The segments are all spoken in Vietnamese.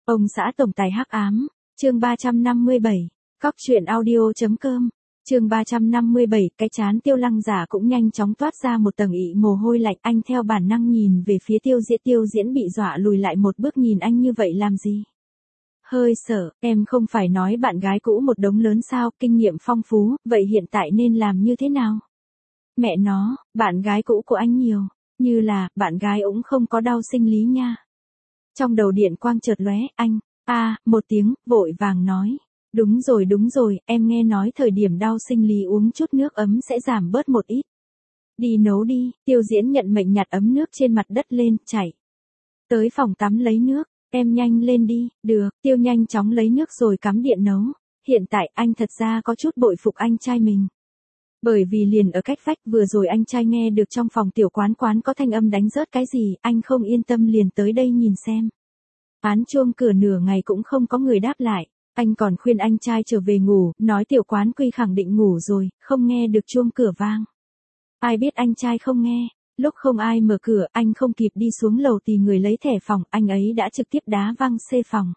Ông xã tổng tài hắc ám, chương 357, cóc truyện audio.com, chương 357, cái chán Tiêu Lăng Giả cũng nhanh chóng toát ra một tầng ị mồ hôi lạnh, anh theo bản năng nhìn về phía Tiêu Diễn bị dọa lùi lại một bước, nhìn anh như vậy làm gì? Hơi sợ, em không phải nói bạn gái cũ một đống lớn sao, kinh nghiệm phong phú, vậy hiện tại nên làm như thế nào? Mẹ nó, bạn gái cũ của anh nhiều, như là, bạn gái cũng không có đau sinh lý nha. Trong đầu điện quang chợt lóe, anh, một tiếng, vội vàng nói. Đúng rồi, em nghe nói thời điểm đau sinh lý uống chút nước ấm sẽ giảm bớt một ít. Đi nấu đi, Tiêu Diễn nhận mệnh nhặt ấm nước trên mặt đất lên, chạy. Tới phòng tắm lấy nước, em nhanh lên đi, được, Tiêu nhanh chóng lấy nước rồi cắm điện nấu. Hiện tại anh thật ra có chút bội phục anh trai mình. Bởi vì liền ở cách vách vừa rồi anh trai nghe được trong phòng tiểu quán có thanh âm đánh rớt cái gì, anh không yên tâm liền tới đây nhìn xem. Án chuông cửa nửa ngày cũng không có người đáp lại, anh còn khuyên anh trai trở về ngủ, nói tiểu quán quy khẳng định ngủ rồi, không nghe được chuông cửa vang. Ai biết anh trai không nghe, lúc không ai mở cửa, anh không kịp đi xuống lầu tìm người lấy thẻ phòng, anh ấy đã trực tiếp đá văng xê phòng.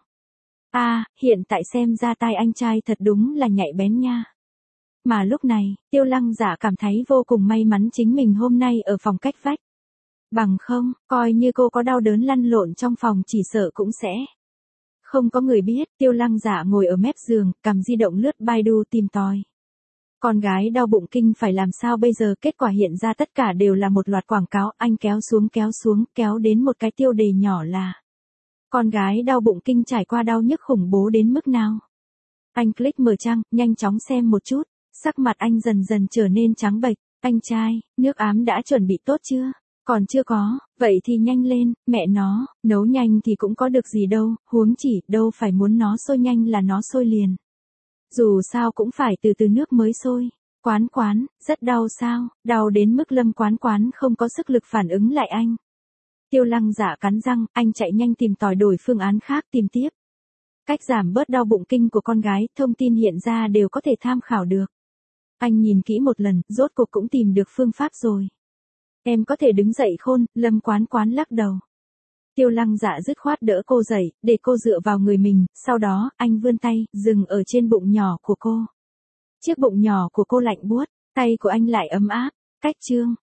Hiện tại xem ra tai anh trai thật đúng là nhạy bén nha. Mà lúc này, Tiêu Lăng Giả cảm thấy vô cùng may mắn chính mình hôm nay ở phòng cách vách. Bằng không, coi như cô có đau đớn lăn lộn trong phòng chỉ sợ cũng sẽ. Không có người biết, Tiêu Lăng Giả ngồi ở mép giường, cầm di động lướt Baidu tìm tòi. Con gái đau bụng kinh phải làm sao bây giờ, kết quả hiện ra tất cả đều là một loạt quảng cáo, anh kéo xuống, kéo đến một cái tiêu đề nhỏ là: con gái đau bụng kinh trải qua đau nhức khủng bố đến mức nào. Anh click mở trang, nhanh chóng xem một chút, sắc mặt anh dần dần trở nên trắng bệch. Anh trai, nước ám đã chuẩn bị tốt chưa? Còn chưa có, vậy thì nhanh lên, mẹ nó, nấu nhanh thì cũng có được gì đâu, huống chỉ, đâu phải muốn nó sôi nhanh là nó sôi liền. Dù sao cũng phải từ từ nước mới sôi. Quán, rất đau sao, đau đến mức Lâm Quán không có sức lực phản ứng lại anh. Tiêu Lăng Giả cắn răng, anh chạy nhanh tìm tòi đổi phương án khác tìm tiếp. Cách giảm bớt đau bụng kinh của con gái, thông tin hiện ra đều có thể tham khảo được. Anh nhìn kỹ một lần, rốt cuộc cũng tìm được phương pháp rồi. Em có thể đứng dậy khôn, Lâm Quán lắc đầu. Tiêu Lăng Giả dứt khoát đỡ cô dậy, để cô dựa vào người mình, sau đó, anh vươn tay, dừng ở trên bụng nhỏ của cô. Chiếc bụng nhỏ của cô lạnh buốt, tay của anh lại ấm áp, cách chương.